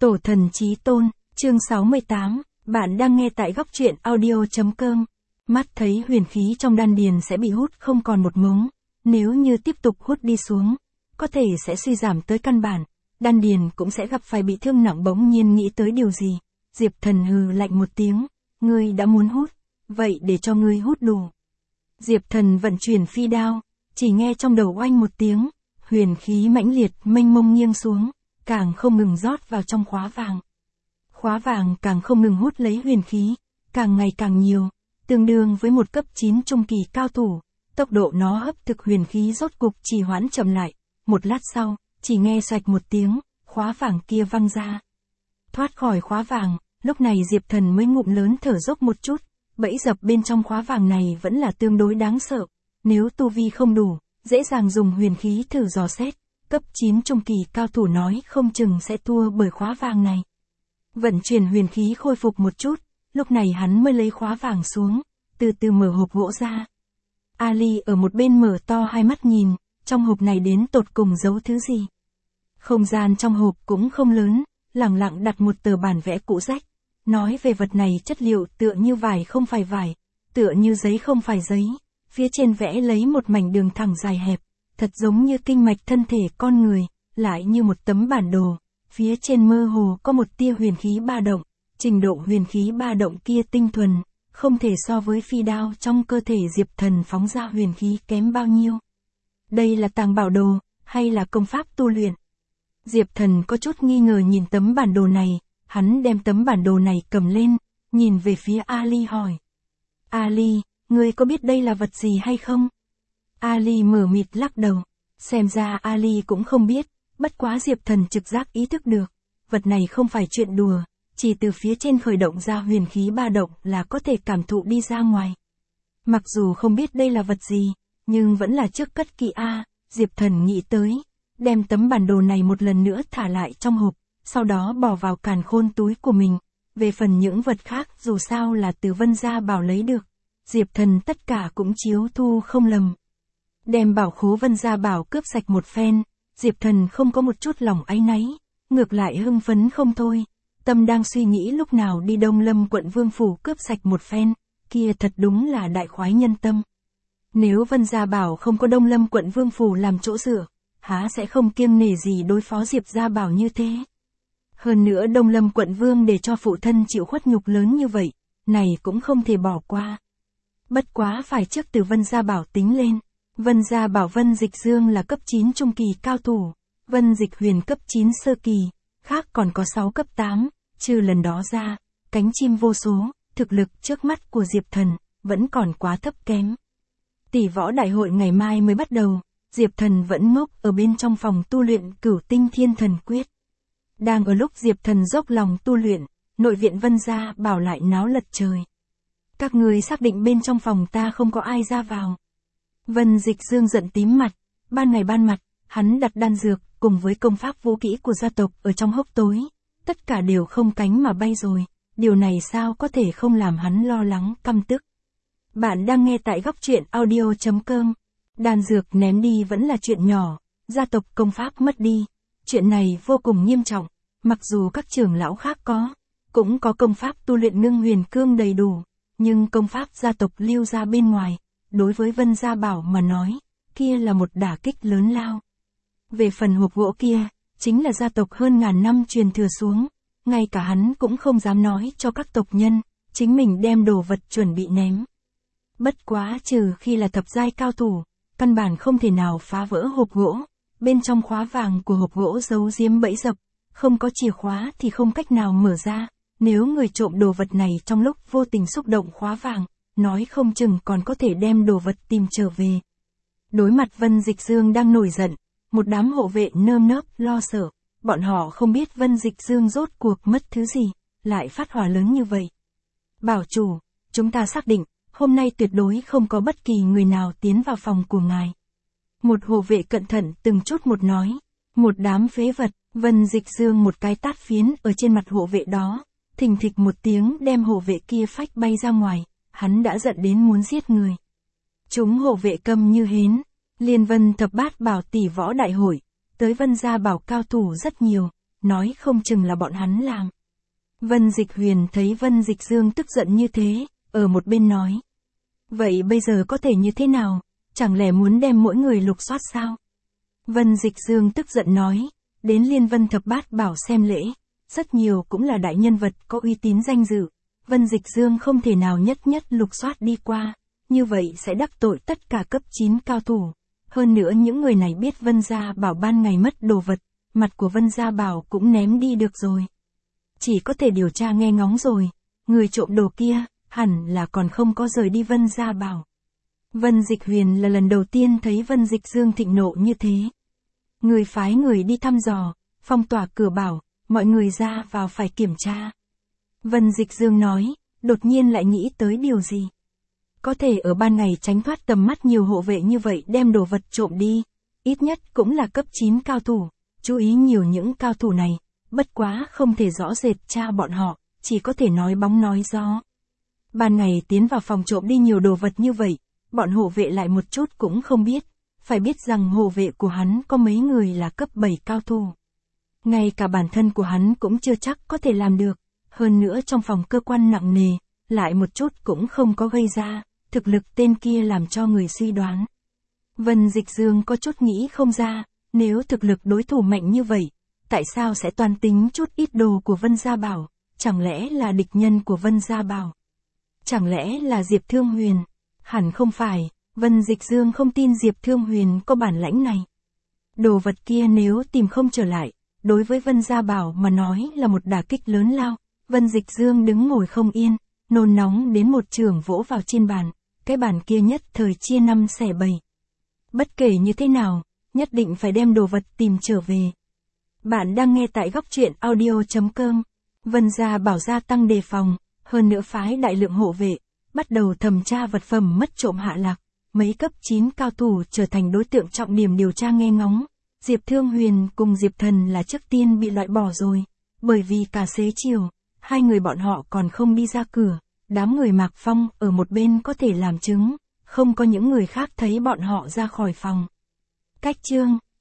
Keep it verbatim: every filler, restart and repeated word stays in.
Tổ thần chí tôn, chương sáu mươi tám, bạn đang nghe tại góc truyện audio chấm com. Mắt thấy huyền khí trong đan điền sẽ bị hút không còn một mống, nếu như tiếp tục hút đi xuống, có thể sẽ suy giảm tới căn bản, đan điền cũng sẽ gặp phải bị thương nặng. Bỗng nhiên nghĩ tới điều gì, Diệp Thần hừ lạnh một tiếng, ngươi đã muốn hút, vậy để cho ngươi hút đủ. Diệp Thần vận chuyển phi đao, chỉ nghe trong đầu oanh một tiếng, huyền khí mãnh liệt mênh mông nghiêng xuống, càng không ngừng rót vào trong khóa vàng. Khóa vàng càng không ngừng hút lấy huyền khí, càng ngày càng nhiều, tương đương với một cấp chín trung kỳ cao thủ, tốc độ nó hấp thực huyền khí rốt cục trì hoãn chậm lại, một lát sau, chỉ nghe xoạch một tiếng, khóa vàng kia văng ra. Thoát khỏi khóa vàng, lúc này Diệp Thần mới ngụm lớn thở dốc một chút, bẫy dập bên trong khóa vàng này vẫn là tương đối đáng sợ, nếu tu vi không đủ, dễ dàng dùng huyền khí thử dò xét, cấp chín trung kỳ cao thủ nói không chừng sẽ thua bởi khóa vàng này. Vận chuyển huyền khí khôi phục một chút, lúc này hắn mới lấy khóa vàng xuống, từ từ mở hộp gỗ ra. Ali ở một bên mở to hai mắt nhìn, trong hộp này đến tột cùng giấu thứ gì. Không gian trong hộp cũng không lớn, lẳng lặng đặt một tờ bản vẽ cũ rách. Nói về vật này chất liệu tựa như vải không phải vải, tựa như giấy không phải giấy, phía trên vẽ lấy một mảnh đường thẳng dài hẹp, thật giống như kinh mạch thân thể con người, lại như một tấm bản đồ, phía trên mơ hồ có một tia huyền khí ba động, trình độ huyền khí ba động kia tinh thuần, không thể so với phi đao trong cơ thể Diệp Thần phóng ra huyền khí kém bao nhiêu. Đây là tàng bảo đồ, hay là công pháp tu luyện? Diệp Thần có chút nghi ngờ nhìn tấm bản đồ này, hắn đem tấm bản đồ này cầm lên, nhìn về phía Ali hỏi. Ali, ngươi có biết đây là vật gì hay không? Ali mờ mịt lắc đầu, xem ra Ali cũng không biết, bất quá Diệp Thần trực giác ý thức được, vật này không phải chuyện đùa, chỉ từ phía trên khởi động ra huyền khí ba động là có thể cảm thụ đi ra ngoài. Mặc dù không biết đây là vật gì, nhưng vẫn là trước cất kỹ a, Diệp Thần nghĩ tới, đem tấm bản đồ này một lần nữa thả lại trong hộp, sau đó bỏ vào càn khôn túi của mình. Về phần những vật khác dù sao là từ Vân Gia Bảo lấy được, Diệp Thần tất cả cũng chiếu thu không lầm. Đem bảo khố Vân Gia Bảo cướp sạch một phen, Diệp Thần không có một chút lòng áy náy, ngược lại hưng phấn không thôi, tâm đang suy nghĩ lúc nào đi Đông Lâm quận Vương Phủ cướp sạch một phen, kia thật đúng là đại khoái nhân tâm. Nếu Vân Gia Bảo không có Đông Lâm quận Vương Phủ làm chỗ dựa, há sẽ không kiêng nể gì đối phó Diệp Gia Bảo như thế. Hơn nữa Đông Lâm quận Vương để cho phụ thân chịu khuất nhục lớn như vậy, này cũng không thể bỏ qua. Bất quá phải trước từ Vân Gia Bảo tính lên. Vân Gia Bảo Vân Dịch Dương là cấp chín trung kỳ cao thủ, Vân Dịch Huyền cấp chín sơ kỳ, khác còn có sáu cấp tám, trừ lần đó ra, cánh chim vô số, thực lực trước mắt của Diệp Thần, vẫn còn quá thấp kém. Tỷ võ đại hội ngày mai mới bắt đầu, Diệp Thần vẫn ngốc ở bên trong phòng tu luyện Cửu Tinh Thiên Thần Quyết. Đang ở lúc Diệp Thần dốc lòng tu luyện, nội viện Vân Gia Bảo lại náo lật trời. Các người xác định bên trong phòng ta không có ai ra vào. Vân Dịch Dương giận tím mặt, ban ngày ban mặt, hắn đặt đan dược, cùng với công pháp vũ kỹ của gia tộc ở trong hốc tối, tất cả đều không cánh mà bay rồi, điều này sao có thể không làm hắn lo lắng, căm tức. Bạn đang nghe tại góc truyện audio chấm com, đan dược ném đi vẫn là chuyện nhỏ, gia tộc công pháp mất đi, chuyện này vô cùng nghiêm trọng, mặc dù các trưởng lão khác có, cũng có công pháp tu luyện ngưng huyền cương đầy đủ, nhưng công pháp gia tộc lưu ra bên ngoài, đối với Vân Gia Bảo mà nói, kia là một đả kích lớn lao. Về phần hộp gỗ kia, chính là gia tộc hơn ngàn năm truyền thừa xuống, ngay cả hắn cũng không dám nói cho các tộc nhân, chính mình đem đồ vật chuẩn bị ném. Bất quá trừ khi là thập giai cao thủ, căn bản không thể nào phá vỡ hộp gỗ, bên trong khóa vàng của hộp gỗ giấu giếm bẫy dập, không có chìa khóa thì không cách nào mở ra, nếu người trộm đồ vật này trong lúc vô tình xúc động khóa vàng, nói không chừng còn có thể đem đồ vật tìm trở về. Đối mặt Vân Dịch Dương đang nổi giận, một đám hộ vệ nơm nớp lo sợ, bọn họ không biết Vân Dịch Dương rốt cuộc mất thứ gì, lại phát hỏa lớn như vậy. Bảo chủ, chúng ta xác định, hôm nay tuyệt đối không có bất kỳ người nào tiến vào phòng của ngài. Một hộ vệ cẩn thận từng chút một nói, một đám phế vật, Vân Dịch Dương một cái tát phiến ở trên mặt hộ vệ đó, thình thịch một tiếng đem hộ vệ kia phách bay ra ngoài. Hắn đã giận đến muốn giết người. Chúng hộ vệ câm như hến, Liên Vân thập bát bảo tỷ võ đại hội, tới Vân Gia Bảo cao thủ rất nhiều, nói không chừng là bọn hắn làm. Vân Dịch Huyền thấy Vân Dịch Dương tức giận như thế, ở một bên nói. Vậy bây giờ có thể như thế nào, chẳng lẽ muốn đem mỗi người lục soát sao? Vân Dịch Dương tức giận nói, đến Liên Vân Thập Bát Bảo xem lễ, rất nhiều cũng là đại nhân vật có uy tín danh dự, Vân Dịch Dương không thể nào nhất nhất lục soát đi qua, như vậy sẽ đắc tội tất cả cấp chín cao thủ. Hơn nữa những người này biết Vân Gia Bảo ban ngày mất đồ vật, mặt của Vân Gia Bảo cũng ném đi được rồi. Chỉ có thể điều tra nghe ngóng rồi, người trộm đồ kia, hẳn là còn không có rời đi Vân Gia Bảo. Vân Dịch Huyền là lần đầu tiên thấy Vân Dịch Dương thịnh nộ như thế. Người phái người đi thăm dò, phong tỏa cửa bảo, mọi người ra vào phải kiểm tra. Vân Dịch Dương nói, đột nhiên lại nghĩ tới điều gì. Có thể ở ban ngày tránh thoát tầm mắt nhiều hộ vệ như vậy đem đồ vật trộm đi, ít nhất cũng là cấp chín cao thủ, chú ý nhiều những cao thủ này, bất quá không thể rõ rệt tra bọn họ, chỉ có thể nói bóng nói gió. Ban ngày tiến vào phòng trộm đi nhiều đồ vật như vậy, bọn hộ vệ lại một chút cũng không biết, phải biết rằng hộ vệ của hắn có mấy người là cấp bảy cao thủ. Ngay cả bản thân của hắn cũng chưa chắc có thể làm được, hơn nữa trong phòng cơ quan nặng nề, lại một chút cũng không có gây ra, thực lực tên kia làm cho người suy đoán. Vân Dịch Dương có chút nghĩ không ra, nếu thực lực đối thủ mạnh như vậy, tại sao sẽ toàn tính chút ít đồ của Vân Gia Bảo, chẳng lẽ là địch nhân của Vân Gia Bảo? Chẳng lẽ là Diệp Thương Huyền? Hẳn không phải, Vân Dịch Dương không tin Diệp Thương Huyền có bản lãnh này. Đồ vật kia nếu tìm không trở lại, đối với Vân Gia Bảo mà nói là một đả kích lớn lao. Vân Dịch Dương đứng ngồi không yên, nôn nóng đến một trường vỗ vào trên bàn, cái bàn kia nhất thời chia năm xẻ bảy. Bất kể như thế nào, nhất định phải đem đồ vật tìm trở về. Bạn đang nghe tại góc truyện audio chấm com. Vân Gia Bảo gia tăng đề phòng, hơn nữa phái đại lượng hộ vệ, bắt đầu thẩm tra vật phẩm mất trộm hạ lạc. Mấy cấp chín cao thủ trở thành đối tượng trọng điểm điều tra nghe ngóng. Diệp Thương Huyền cùng Diệp Thần là trước tiên bị loại bỏ rồi, bởi vì cả xế chiều, hai người bọn họ còn không đi ra cửa, đám người Mạc Phong ở một bên có thể làm chứng, không có những người khác thấy bọn họ ra khỏi phòng. Cách chương